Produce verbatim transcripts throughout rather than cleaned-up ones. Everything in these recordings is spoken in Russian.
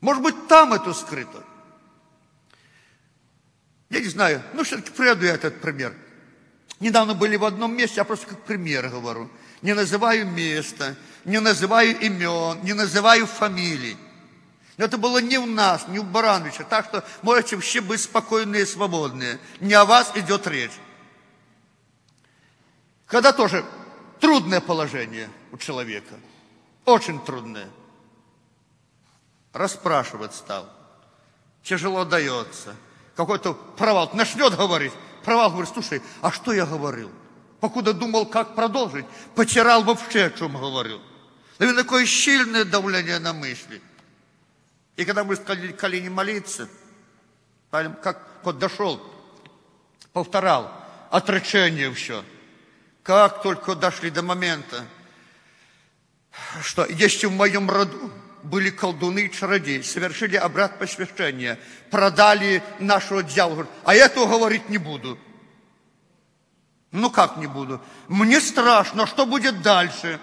Может быть, там это скрыто. Я не знаю, ну, все-таки приведу я этот пример. Недавно были в одном месте, я просто как пример говорю. Не называю места, не называю имен, не называю фамилий. Но это было не у нас, не у Барановича. Так что можете вообще быть спокойные и свободные. Не о вас идет речь. Когда тоже трудное положение у человека. Очень трудное. Расспрашивать стал. Тяжело дается. Какой-то провал. Начнет говорить. Провал говорит, слушай, а что я говорил? Покуда думал, как продолжить, потерял вообще, о чем говорил. Наверное, такое сильное давление на мысли. И когда мы стали колени молиться, как подошел, повторял, отречение все. Как только дошли до момента, что если в моем роду были колдуны и чародеи, совершили обряд посвящения, продали нашего дьявола, а я этого говорить не буду. Ну как не буду? Мне страшно, что будет дальше?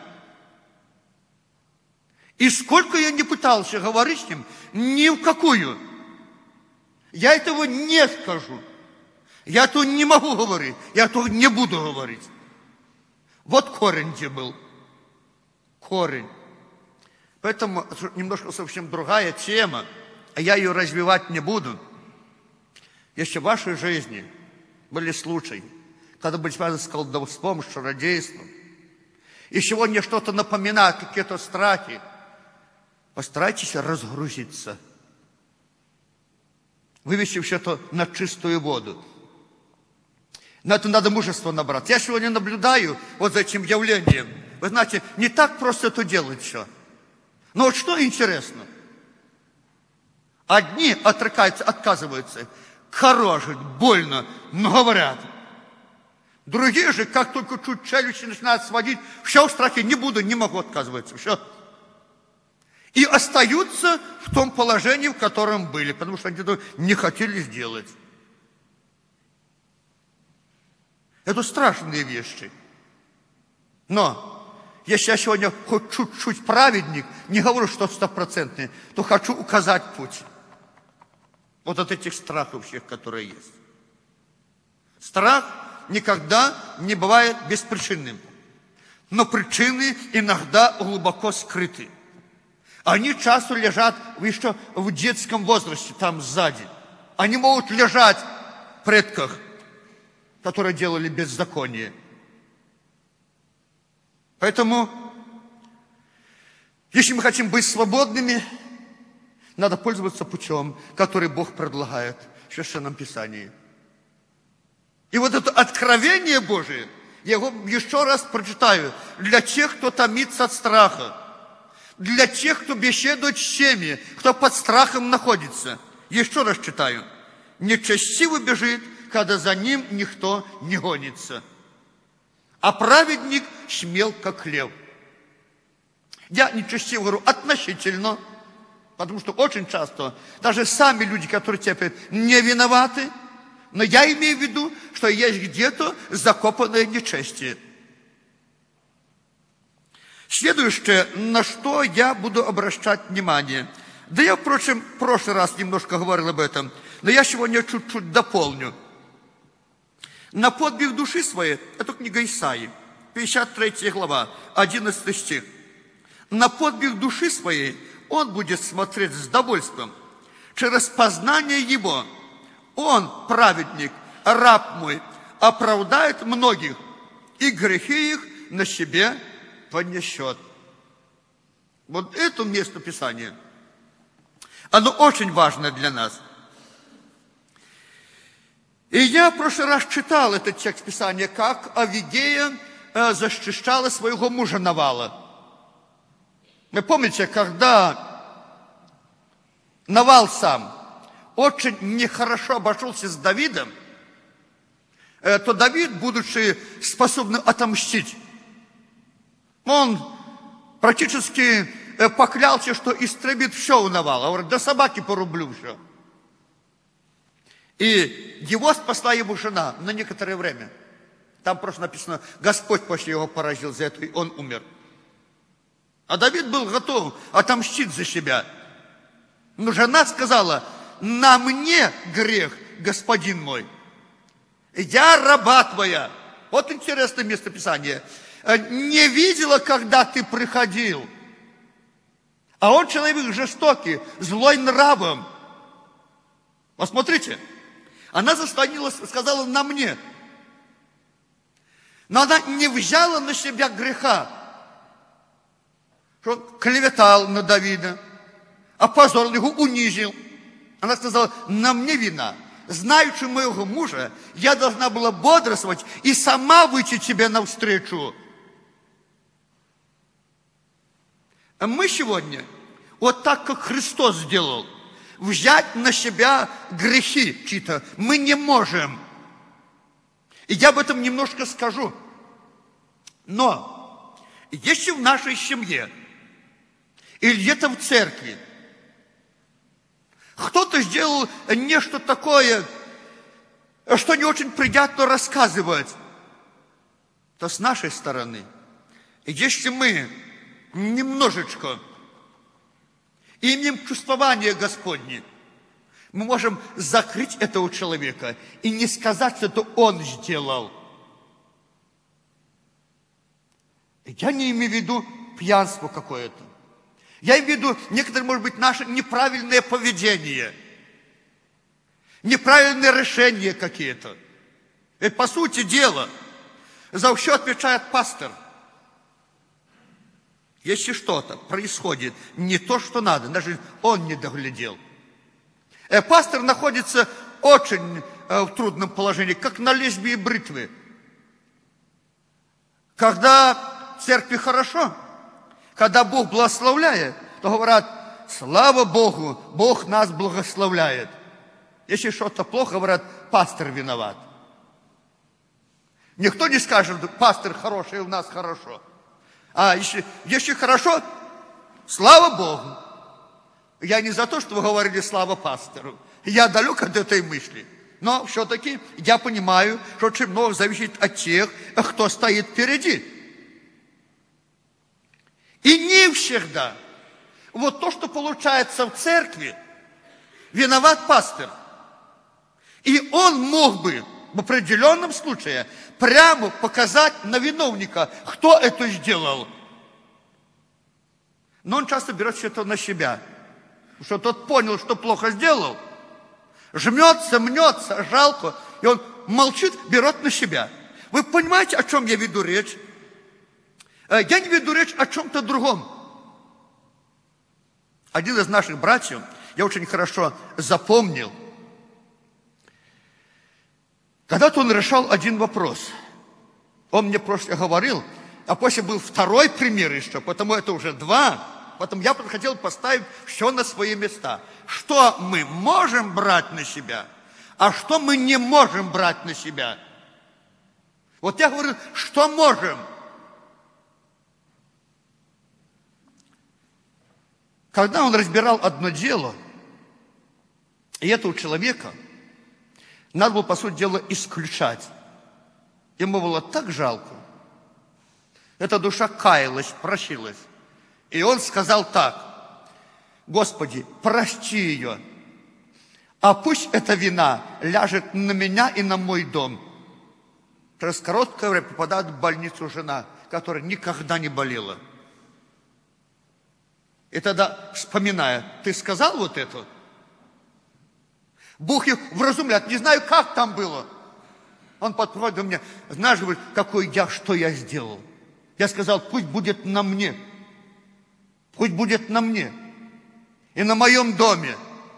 И сколько я не пытался говорить с ним, ни в какую. Я этого не скажу. Я этого не могу говорить. Я этого не буду говорить. Вот корень где был. Корень. Поэтому немножко совсем другая тема, а я ее развивать не буду. Если в вашей жизни были случаи, когда были связаны с колдовством, с чародейством, и сегодня что-то напоминает, какие-то страхи, постарайтесь разгрузиться. Вывести все это на чистую воду. На это надо мужество набрать. Я сегодня наблюдаю вот за этим явлением. Вы знаете, не так просто это делать все. Но вот что интересно? Одни отрекаются, отказываются. Корожит, больно, но говорят. Другие же, как только чуть челюсти начинают сводить, все в страхе, не буду, не могу отказываться. Все. И остаются в том положении, в котором были, потому что они это не хотели сделать. Это страшные вещи. Но если я сегодня хоть чуть-чуть праведник, не говорю, что стопроцентный, то хочу указать путь. Вот от этих страхов всех, которые есть. Страх никогда не бывает беспричинным. Но причины иногда глубоко скрыты. Они часто лежат еще в детском возрасте, там сзади. Они могут лежать в предках, которые делали беззаконие. Поэтому, если мы хотим быть свободными, надо пользоваться путем, который Бог предлагает в Священном Писании. И вот это откровение Божие, я его еще раз прочитаю, для тех, кто томится от страха, для тех, кто беседует с теми, кто под страхом находится. Еще раз читаю. Нечестивый бежит, когда за ним никто не гонится. А праведник смел, как лев. Я нечестиво говорю относительно, потому что очень часто даже сами люди, которые терпят, не виноваты, но я имею в виду, что есть где-то закопанное нечестие. Следующее, на что я буду обращать внимание. Да я, впрочем, в прошлый раз немножко говорил об этом, но я сегодня чуть-чуть дополню. На подвиг души своей, это книга Исаии, пятьдесят третья глава, одиннадцатый стих. На подвиг души своей он будет смотреть с довольством. Через познание его он, праведник, раб мой, оправдает многих, и грехи их на себе понесет. Вот это место Писания. Оно очень важно для нас. И я в прошлый раз читал этот текст Писания, как Авигея э, защищала своего мужа Навала. Вы помните, когда Навал сам очень нехорошо обошелся с Давидом, э, то Давид, будучи способным отомстить, он практически э, поклялся, что истребит все у Навала. Он говорит, до собаки порублю все. И его спасла ему жена на некоторое время. Там просто написано, Господь после его поразил за это, и он умер. А Давид был готов отомстить за себя. Но жена сказала: на мне грех, господин мой. Я раба твоя. Вот интересное местописание. Не видела, когда ты приходил. А он человек жестокий, злой нравом. Посмотрите. Она заслонилась, сказала: на мне. Но она не взяла на себя греха. Что он клеветал на Давида, опозорил его, унизил. Она сказала: на мне вина. Знаючи моего мужа, я должна была бодрствовать и сама выйти тебе навстречу. А мы сегодня, вот так, как Христос сделал, взять на себя грехи чьи-то мы не можем. И я об этом немножко скажу. Но если в нашей семье или где-то в церкви кто-то сделал нечто такое, что не очень приятно рассказывать, то с нашей стороны, если мы немножечко имеем чувствование Господне, мы можем закрыть этого человека и не сказать, что это он сделал. Я не имею в виду пьянство какое-то. Я имею в виду, некоторые, может быть, наше неправильное поведение, неправильные решения какие-то. Ведь, по сути дела, за все отвечает пастор. Если что-то происходит не то, что надо, даже он не доглядел. Пастор находится очень в трудном положении, как на лезвии бритвы. Когда в церкви хорошо, когда Бог благословляет, то говорят: слава Богу, Бог нас благословляет. Если что-то плохо, говорят: пастор виноват. Никто не скажет: пастор хороший, у нас хорошо. А если, если хорошо, слава Богу. Я не за то, что вы говорили слава пастору. Я далек от этой мысли. Но все-таки я понимаю, что очень много зависит от тех, кто стоит впереди. И не всегда вот то, что получается в церкви, виноват пастор. И он мог бы в определенном случае прямо показать на виновника, кто это сделал. Но он часто берет все это на себя. Потому что тот понял, что плохо сделал, жмется, мнется, жалко, и он молчит, берет на себя. Вы понимаете, о чем я веду речь? Я не веду речь о чем-то другом. Один из наших братьев, я очень хорошо запомнил, когда-то он решал один вопрос. Он мне просто говорил, а после был второй пример еще, потому это уже два. Потом я хотел поставить все на свои места. Что мы можем брать на себя, а что мы не можем брать на себя. Вот я говорю, что можем. Когда он разбирал одно дело, и этого человека надо было, по сути дела, исключать. Ему было так жалко. Эта душа каялась, просилась. И он сказал так: Господи, прости ее, а пусть эта вина ляжет на меня и на мой дом. Через короткое время попадает в больницу жена, которая никогда не болела. И тогда, вспоминая, ты сказал вот это? Бог их вразумляет, не знаю, как там было. Он подходит ко мне: знаешь, говорит, какой я, что я сделал? Я сказал: пусть будет на мне. Пусть будет на мне и на моем доме.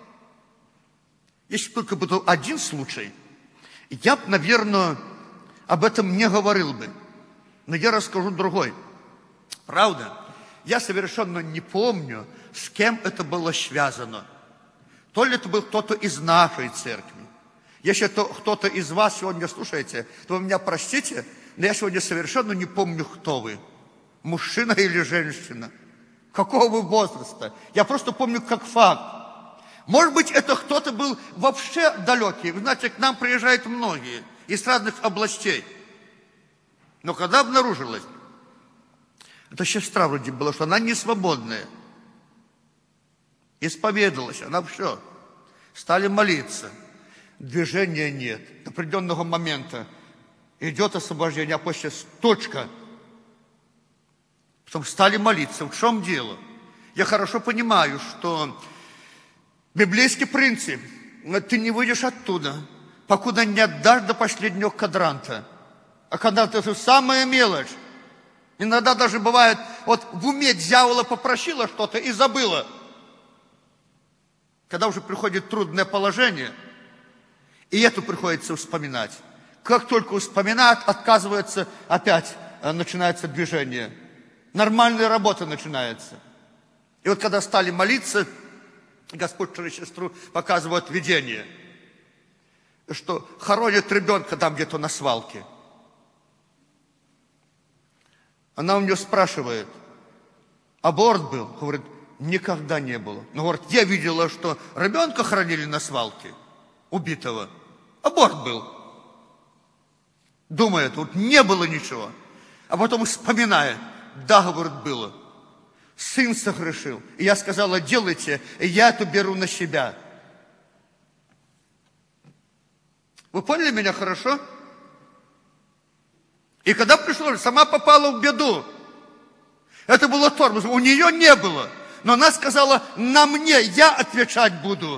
Если только был один случай, я бы, наверное, об этом не говорил бы. Но я расскажу другой. Правда, я совершенно не помню, с кем это было связано. То ли это был кто-то из нашей церкви. Если это кто-то из вас сегодня слушаете, то вы меня простите, но я сегодня совершенно не помню, кто вы. Мужчина или женщина. Какого вы возраста? Я просто помню как факт. Может быть, это кто-то был вообще далекий. Вы знаете, к нам приезжают многие из разных областей. Но когда обнаружилось, это сестра вроде была, что она не свободная. Исповедалась, она все. Стали молиться. Движения нет. До определенного момента идет освобождение, а после точка. Потом стали молиться. В чем дело? Я хорошо понимаю, что библейский принцип, ты не выйдешь оттуда, покуда не отдашь до последнего квадранта. А квадрант — это самая мелочь. Иногда даже бывает, вот в уме дьявола попросила что-то и забыла. Когда уже приходит трудное положение, и это приходится вспоминать. Как только вспоминает, отказывается, опять начинается движение. Нормальная работа начинается. И вот когда стали молиться, Господь через сестру показывает видение, что хоронят ребенка там где-то на свалке. Она у нее спрашивает, аборт был? Говорит, никогда не было. Но говорит, я видела, что ребенка хоронили на свалке, убитого. Аборт был. Думает, вот не было ничего. А потом вспоминает, да, говорит, было. Сын согрешил. И я сказала, делайте, и я это беру на себя. Вы поняли меня хорошо? И когда пришло, сама попала в беду. Это было тормоз. У нее не было. Но она сказала, на мне, я отвечать буду.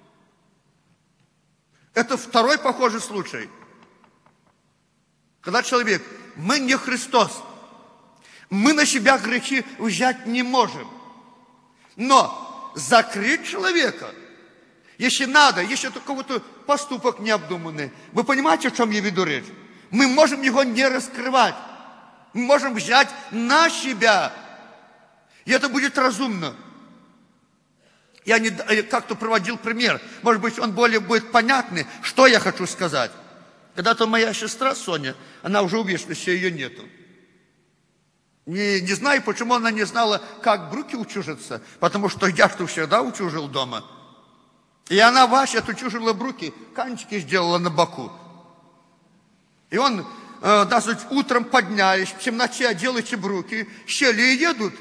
Это второй похожий случай. Когда человек, мы не Христос. Мы на себя грехи взять не можем. Но закрыть человека, если надо, если это какой-то поступок необдуманный, вы понимаете, о чем я веду речь? Мы можем его не раскрывать. Мы можем взять на себя. И это будет разумно. Я не, как-то проводил пример. Может быть, он более будет понятный, что я хочу сказать. Когда-то моя сестра Соня, она уже увидела, что ее нету. Не, не знаю, почему она не знала, как бруки утюжатся. Потому что я что всегда утюжил дома. И она, Вася, отутюжила бруки, канчики сделала на боку. И он, э, даже утром поднялись, в темноте одел эти бруки, сели и едут.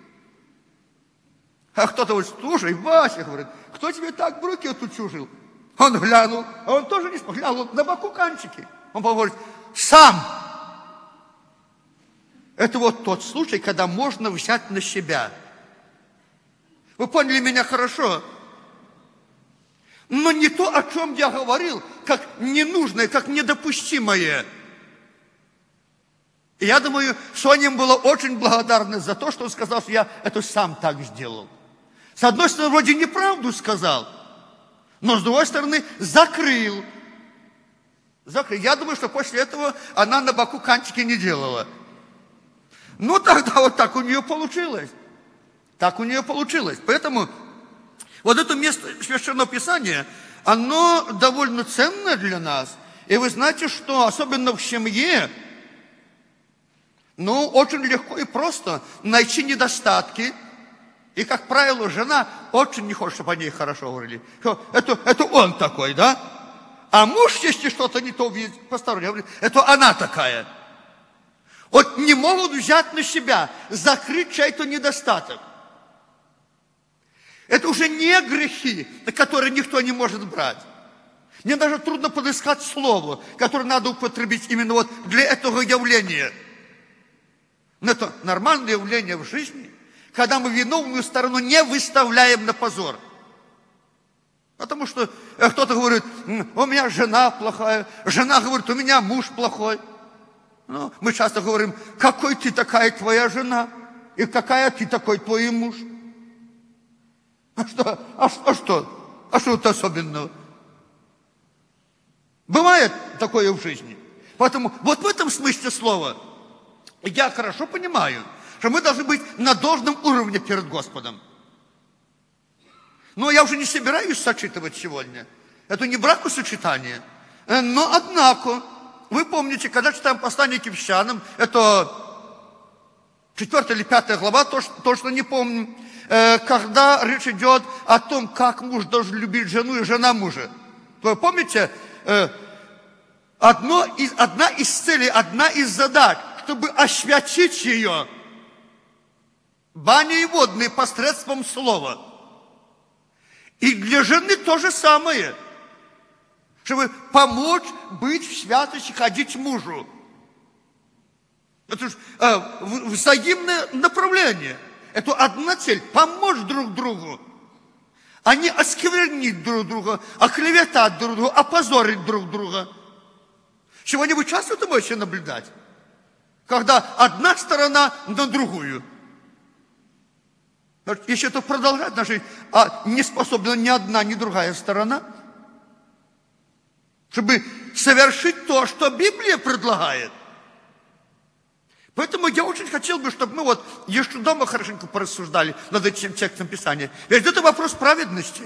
А кто-то вот, слушай, Вася, говорит, кто тебе так бруки отутюжил? Он глянул, а он тоже не глянул, на боку канчики. Он говорит, сам. Это вот тот случай, когда можно взять на себя. Вы поняли меня хорошо? Но не то, о чем я говорил, как ненужное, как недопустимое. И я думаю, Соня им была очень благодарна за то, что он сказал, что я это сам так сделал. С одной стороны, вроде неправду сказал, но с другой стороны, закрыл. закрыл. Я думаю, что после этого она на боку кантики не делала. Ну, тогда вот так у нее получилось. Так у нее получилось. Поэтому вот это место Священного Писания, оно довольно ценное для нас. И вы знаете, что особенно в семье, ну, очень легко и просто найти недостатки. И, как правило, жена очень не хочет, чтобы о ней хорошо говорили. Это, это он такой, да? А муж, если что-то не то видит, посторонний говорит, это она такая. Вот не могут взять на себя, закрыть чей-то недостаток. Это уже не грехи, на которые никто не может брать. Мне даже трудно подыскать слово, которое надо употребить именно вот для этого явления. Но это нормальное явление в жизни, когда мы виновную сторону не выставляем на позор. Потому что кто-то говорит, у меня жена плохая, жена говорит, у меня муж плохой. Ну, мы часто говорим, какой ты такая твоя жена, и какая ты такой твой муж. А что? А, а что? А что-то особенного? Бывает такое в жизни. Поэтому вот в этом смысле слова я хорошо понимаю, что мы должны быть на должном уровне перед Господом. Но я уже не собираюсь сочетывать сегодня. Это не бракосочетание. Но, однако, вы помните, когда читаем послание к Ефесянам, это четвёртая или пятая глава, точно не помню, когда речь идет о том, как муж должен любить жену и жена мужа. Вы помните, одно из, одна из целей, одна из задач, чтобы освятить ее, баня и водные посредством слова. И для жены то же самое. Чтобы помочь быть в святости, ходить мужу. Это же э, взаимное направление. Это одна цель – помочь друг другу. А не осквернить друг друга, оклеветать друг друга, опозорить друг друга. Сегодня вы часто это можете наблюдать? Когда одна сторона на другую. Если это продолжать нашу жизнь, а не способна ни одна, ни другая сторона, чтобы совершить то, что Библия предлагает. Поэтому я очень хотел бы, чтобы мы вот еще дома хорошенько порассуждали над этим текстом Писания. Ведь это вопрос праведности.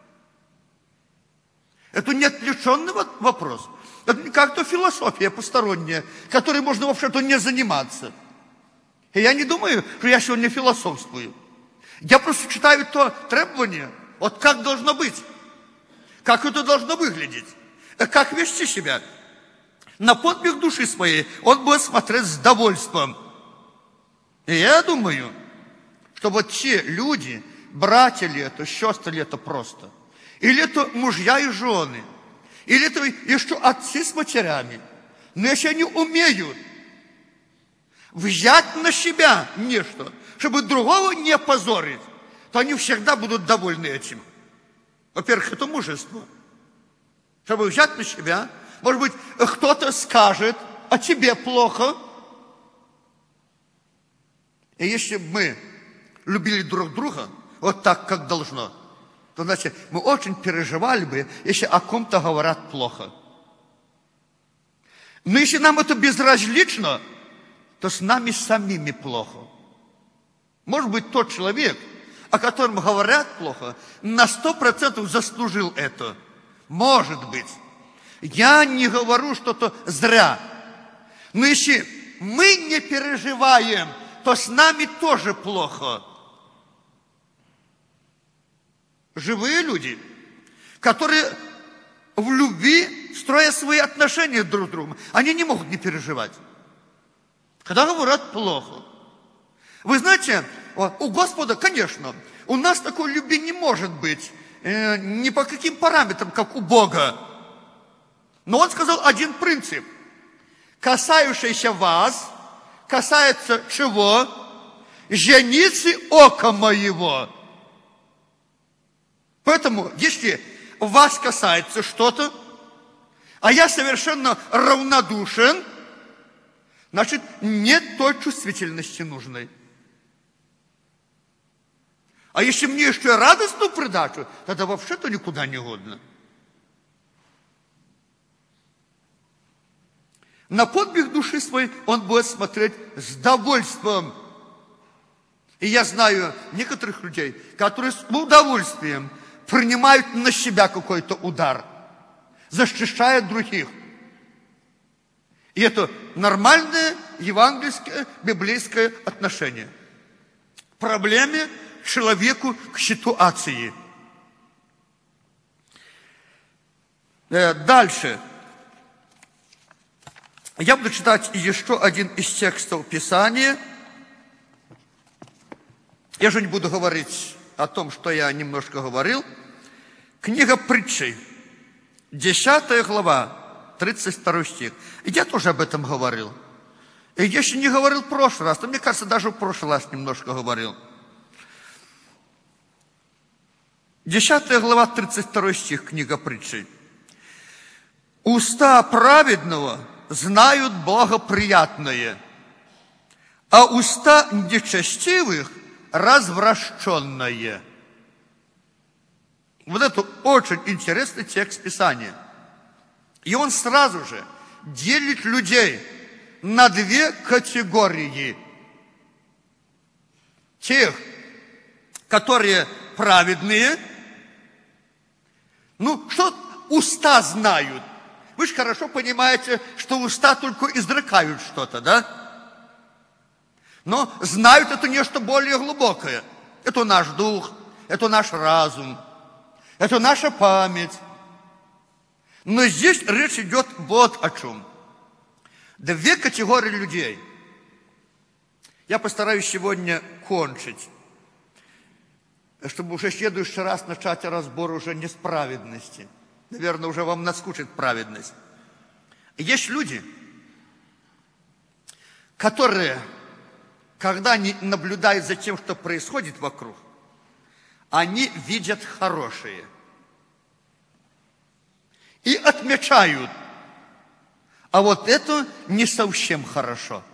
Это не отвлеченный вопрос. Это не как-то философия посторонняя, которой можно вообще-то не заниматься. И я не думаю, что я сегодня философствую. Я просто читаю то требование, вот как должно быть, как это должно выглядеть, как вести себя. На подвиг души своей он будет смотреть с довольством. И я думаю, что вот те люди, братья ли это, сестры ли это просто, или это мужья и жены, или это еще отцы с матерями, но если они умеют взять на себя нечто, чтобы другого не позорить, то они всегда будут довольны этим. Во-первых, это мужество. Чтобы взять на себя. Может быть, кто-то скажет, а тебе плохо. И если бы мы любили друг друга вот так, как должно, то, значит, мы очень переживали бы, если о ком-то говорят плохо. Но если нам это безразлично, то с нами самими плохо. Может быть, тот человек, о котором говорят плохо, на сто процентов заслужил это. Может быть. Я не говорю что-то зря. Но если мы не переживаем, то с нами тоже плохо. Живые люди, которые в любви строят свои отношения друг с другом, они не могут не переживать. Когда говорят плохо. Вы знаете, у Господа, конечно, у нас такой любви не может быть, э, ни по каким параметрам, как у Бога. Но Он сказал один принцип. Касающийся вас, касается чего? Зеницы ока моего. Поэтому, если вас касается что-то, а я совершенно равнодушен, значит, нет той чувствительности нужной. А если мне еще радостную придачу, тогда вообще-то никуда не годно. На подвиг души своей он будет смотреть с довольством. И я знаю некоторых людей, которые с удовольствием принимают на себя какой-то удар, защищая других. И это нормальное евангельское, библейское отношение к проблеме, к человеку, к ситуации. Дальше. Я буду читать еще один из текстов Писания. Я же не буду говорить о том, что я немножко говорил. Книга Притчей, десятая глава, тридцать второй стих. И я тоже об этом говорил. И если не говорил в прошлый раз, то, мне кажется, даже в прошлый раз немножко говорил. десятая глава, тридцать второй стих, книга Притчей. Уста праведного знают благоприятное, а уста нечестивых развращенное. Вот это очень интересный текст Писания. И он сразу же делит людей на две категории. Тех, которые праведные. Ну, что уста знают? Вы же хорошо понимаете, что уста только изрекают что-то, да? Но знают это нечто более глубокое. Это наш дух, это наш разум, это наша память. Но здесь речь идет вот о чем. Две категории людей. Я постараюсь сегодня кончить. чтобы уже в следующий раз начать разбор уже не с праведности. Наверное, уже вам наскучит праведность. Есть люди, которые, когда они наблюдают за тем, что происходит вокруг, они видят хорошее. И отмечают, а вот это не совсем хорошо.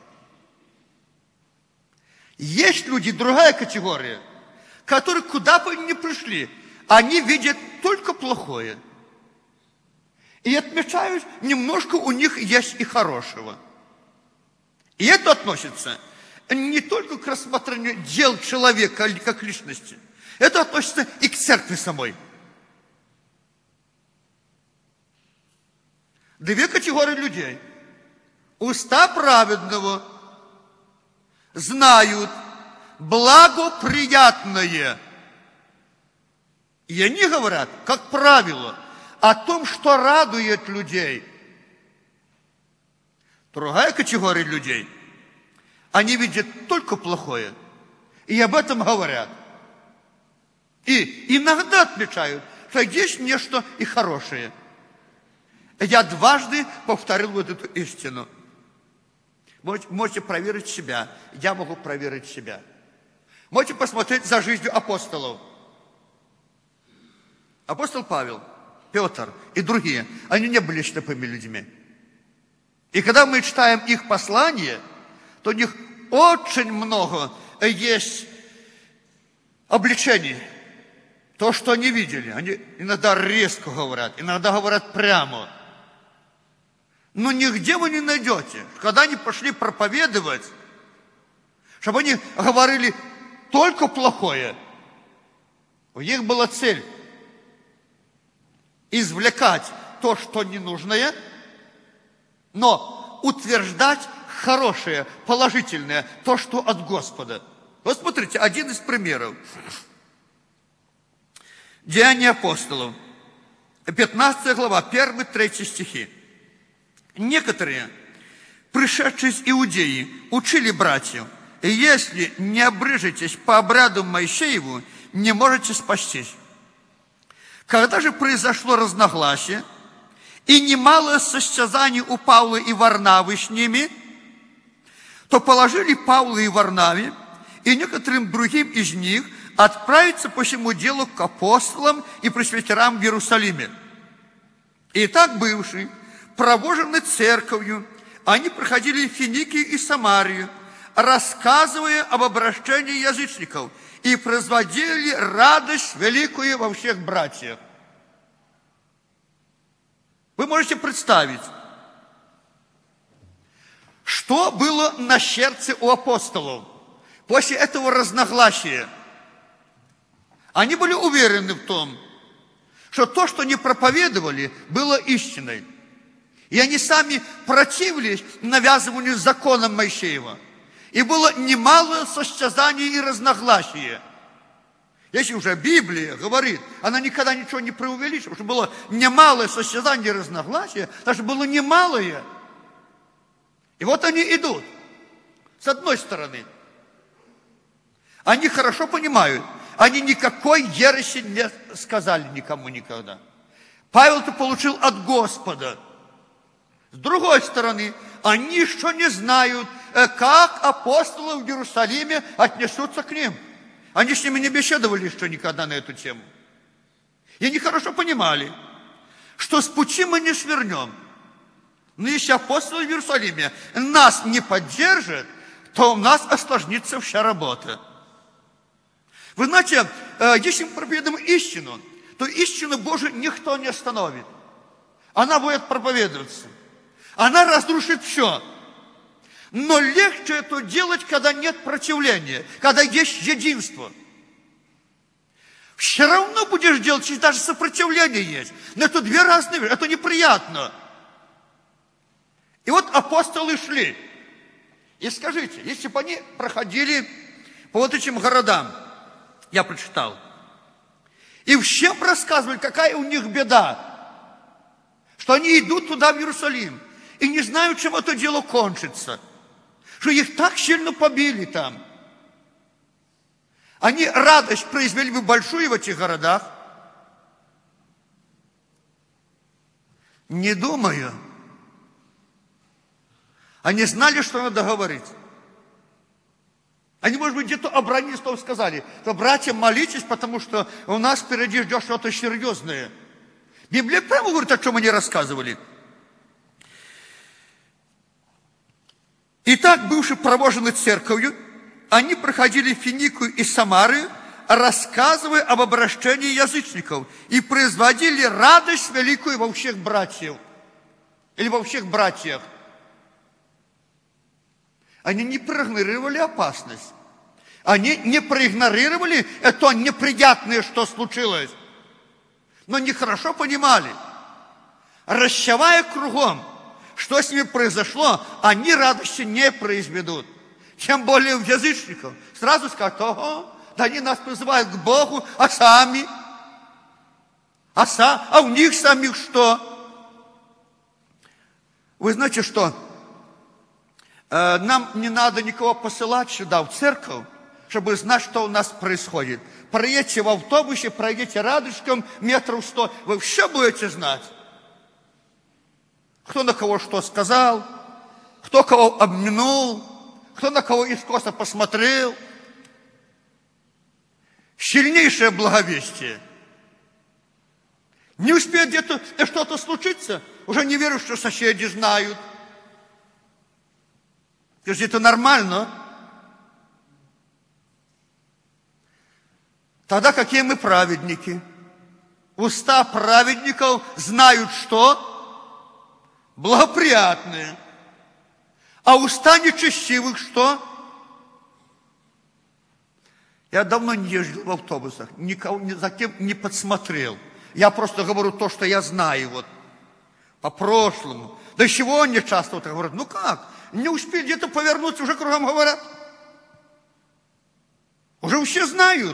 Есть люди, другая категория, которые куда бы ни пришли, они видят только плохое. И отмечают, немножко у них есть и хорошего. И это относится не только к рассмотрению дел человека как личности, это относится и к церкви самой. Две категории людей. Уста праведного знают благоприятное. И они говорят, как правило, о том, что радует людей. Другая категория людей, они видят только плохое. И об этом говорят. И иногда отмечают, что есть нечто и хорошее. Я дважды повторил вот эту истину. Можете проверить себя. Я могу проверить себя. Можете посмотреть за жизнью апостолов. Апостол Павел, Петр и другие, они не были слепыми людьми. И когда мы читаем их послания, то у них очень много есть обличений. То, что они видели. Они иногда резко говорят, иногда говорят прямо. Но нигде вы не найдете, когда они пошли проповедовать, чтобы они говорили только плохое. У них была цель извлекать то, что ненужное, но утверждать хорошее, положительное, то, что от Господа. Вот смотрите, один из примеров. Деяния апостолов, пятнадцатая глава, первый, третий стихи. Некоторые, пришедшие из Иудеи, учили братьев, если не обрежетесь по обряду Моисееву, не можете спастись. Когда же произошло разногласие, и немало состязаний у Павла и Варнавы с ними, то положили Павла и Варнаве, и некоторым другим из них отправиться по всему делу к апостолам и пресвитерам в Иерусалиме. И так бывшие, провожены церковью, они проходили Финикию и Самарию, рассказывая об обращении язычников, и производили радость великую во всех братьях. Вы можете представить, что было на сердце у апостолов после этого разногласия. Они были уверены в том, что то, что они проповедовали, было истиной. И они сами противились навязыванию закона Моисеева. И было немало состязаний и разногласия. Если уже Библия говорит, она никогда ничего не преувеличивала, что было немалое состязание и разногласия, даже было немалое. И вот они идут. С одной стороны, они хорошо понимают, они никакой ереси не сказали никому никогда. Павел-то получил от Господа. С другой стороны, они еще не знают, как апостолы в Иерусалиме отнесутся к ним. Они с ними не беседовали еще никогда на эту тему. И они хорошо понимали, что с пути мы не свернем. Но если апостолы в Иерусалиме нас не поддержат, то у нас осложнится вся работа. Вы знаете, если мы проповедуем истину, то истину Божию никто не остановит. Она будет проповедоваться. Она разрушит все. Но легче это делать, когда нет противления, когда есть единство. Все равно будешь делать, если даже сопротивление есть. Но это две разные вещи, это неприятно. И вот апостолы шли. И скажите, если бы они проходили по вот этим городам, я прочитал, и всем рассказывали, какая у них беда, что они идут туда, в Иерусалим, и не знают, чем это дело кончится, что их так сильно побили там. Они радость произвели бы большую в этих городах? Не думаю. Они знали, что надо говорить. Они, может быть, где-то обронились, что сказали. То, братья, молитесь, потому что у нас впереди ждет что-то серьезное. Библия прямо говорит, о чем они рассказывали. Итак, бывшие провожены церковью, они проходили Финикию и Самарию, рассказывая об обращении язычников, и производили радость великую во всех братьев, или во всех братьях. Они не проигнорировали опасность. Они не проигнорировали это неприятное, что случилось. Но нехорошо понимали. Расчевая кругом, что с ними произошло, они радости не произведут. Тем более у язычников. Сразу скажут: ого, да они нас призывают к Богу, а сами? А, са, а у них самих что? Вы знаете что? Нам не надо никого посылать сюда, в церковь, чтобы знать, что у нас происходит. Проедьте в автобусе, пройдите рядышком метров сто, вы все будете знать. Кто на кого что сказал, кто кого обманул, кто на кого искоса посмотрел. Сильнейшее благовестие. Не успеет где-то что-то случиться, уже не верю, что соседи знают. Скажите, это нормально? Тогда какие мы праведники? Уста праведников знают что? Благоприятные. А уста нечестивых что? Я давно не ездил в автобусах, никого ни за кем не подсмотрел. Я просто говорю то, что я знаю, вот, по-прошлому. Да чего они часто вот говорят? Ну как? Не успели где-то повернуться, уже кругом говорят. Уже все знают.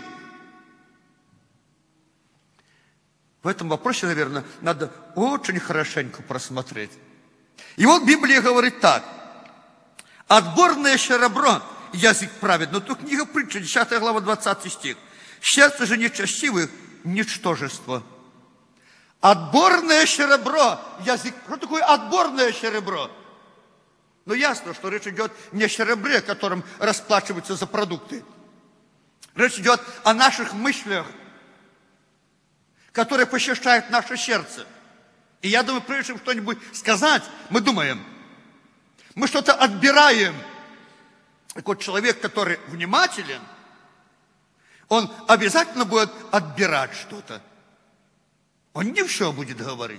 В этом вопросе, наверное, надо очень хорошенько просмотреть. И вот Библия говорит так. Отборное серебро, язык праведный. Но тут книга притчи, десятая глава, двадцатый стих. Сердце же нечестивых – ничтожество. Отборное серебро, язык. Что такое отборное серебро? Ну, ясно, что речь идет не о серебре, которым расплачиваются за продукты. Речь идет о наших мыслях, которые посещают наше сердце. И я думаю, прежде чем что-нибудь сказать, мы думаем, мы что-то отбираем. Так вот, человек, который внимателен, он обязательно будет отбирать что-то. Он не все будет говорить.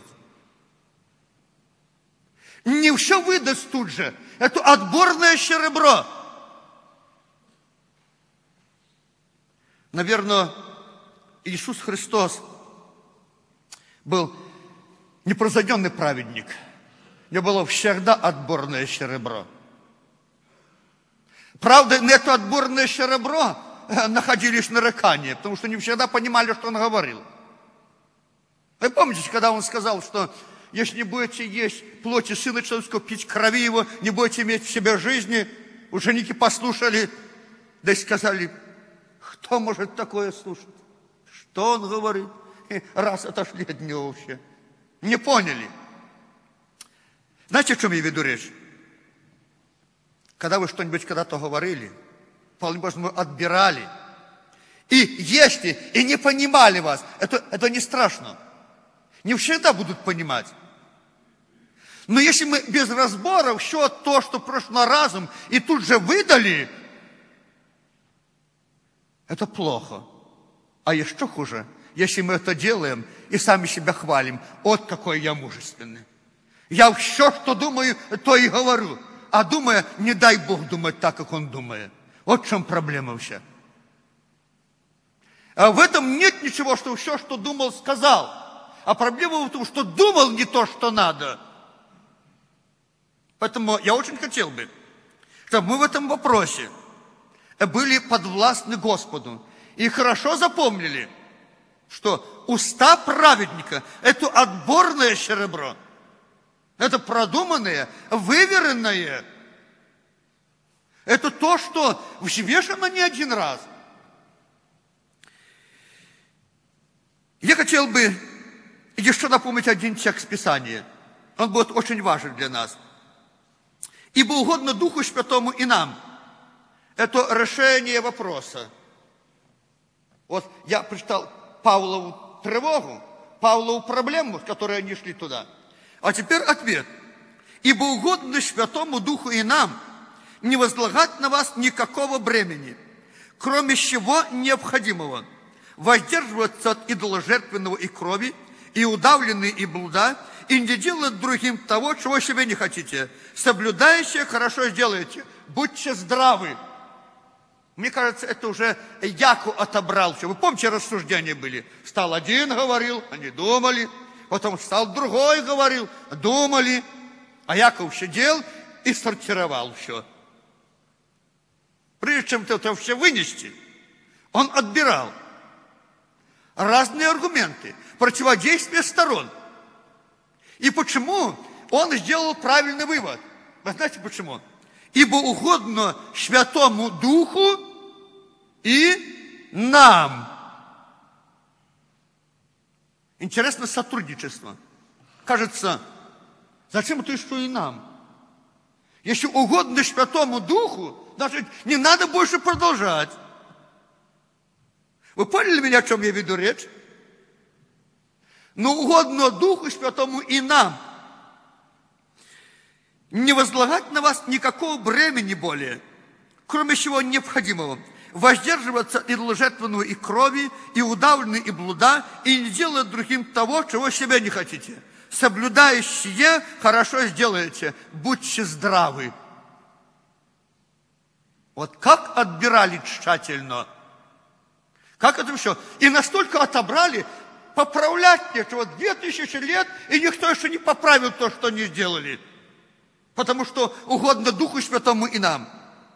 Не все выдаст тут же. Это отборное серебро. Наверное, Иисус Христос был непрозойденный праведник. У него было всегда отборное серебро. Правда, на это отборное серебро находились нарекания, потому что не всегда понимали, что он говорил. Вы помните, когда он сказал, что если не будете есть плоти Сына Человеческого, пить крови Его, не будете иметь в себе жизни, ученики послушали, да и сказали: кто может такое слушать? Что он говорит? И раз отошли от него вообще. Не поняли. Знаете, о чем я веду речь? Когда вы что-нибудь когда-то говорили, вполне возможно, отбирали, и если и не понимали вас, это, это не страшно. Не всегда будут понимать. Но если мы без разбора все то, что прошло разом, и тут же выдали, это плохо. А еще хуже, если мы это делаем и сами себя хвалим. Вот какой я мужественный. Я все, что думаю, то и говорю. А думая, не дай Бог думать так, как он думает. Вот в чем проблема вся. А в этом нет ничего, что все, что думал, сказал. А проблема в том, что думал не то, что надо. Поэтому я очень хотел бы, чтобы мы в этом вопросе были подвластны Господу. И хорошо запомнили, что уста праведника – это отборное серебро. Это продуманное, выверенное. Это то, что взвешено не один раз. Я хотел бы еще напомнить один текст Писания. Он будет очень важен для нас. «Ибо угодно Духу Святому и нам». Это решение вопроса. Вот я прочитал Павлову тревогу, Павлову проблему, с которой они шли туда. А теперь ответ. «Ибо угодно Святому Духу и нам не возлагать на вас никакого бремени, кроме чего необходимого, воздерживаться от идоложертвенного и крови, и удавленной и блуда, и не делать другим того, чего себе не хотите. Соблюдающие хорошо сделаете. Будьте здравы». Мне кажется, это уже Яков отобрал все. Вы помните, рассуждения были? Встал один, говорил, они думали. Потом встал другой, говорил, думали. А Яков сидел и сортировал все. Прежде чем это все вынести, он отбирал разные аргументы, противодействие сторон. И почему он сделал правильный вывод? Вы знаете почему? «Ибо угодно Святому Духу и нам». Интересно сотрудничество. Кажется, зачем это еще и нам? Если угодно Святому Духу, значит, не надо больше продолжать. Вы поняли меня, о чем я веду речь? Но угодно Духу Святому и нам не возлагать на вас никакого бремени более, кроме чего необходимого, воздерживаться от идоложертвенного и крови, и удавленной, и блуда, и не делать другим того, чего себе не хотите. Соблюдающие хорошо сделаете, будьте здравы. Вот как отбирали тщательно, как это все, и настолько отобрали, поправлять нечего, две тысячи лет, и никто еще не поправил то, что они сделали. Потому что угодно Духу Святому и нам.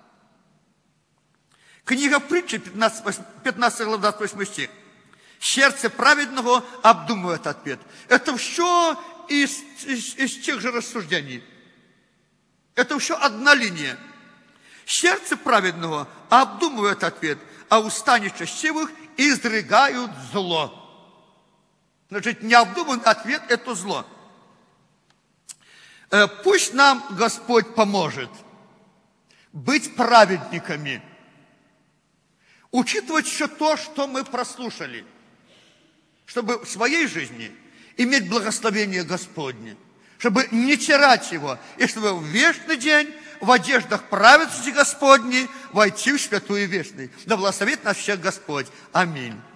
Книга Притчи, пятнадцатая глава, двадцать восьмой стих. «Сердце праведного обдумывает ответ». Это все из, из, из тех же рассуждений. Это все одна линия. Сердце праведного обдумывает ответ, а уста нечестивых изрыгают зло. Значит, необдуманный ответ – это зло. Пусть нам Господь поможет быть праведниками, учитывать все то, что мы прослушали, чтобы в своей жизни иметь благословение Господне, чтобы не терять его, и чтобы в вечный день в одеждах праведности Господней войти в святую вечную. Да благословит нас всех Господь. Аминь.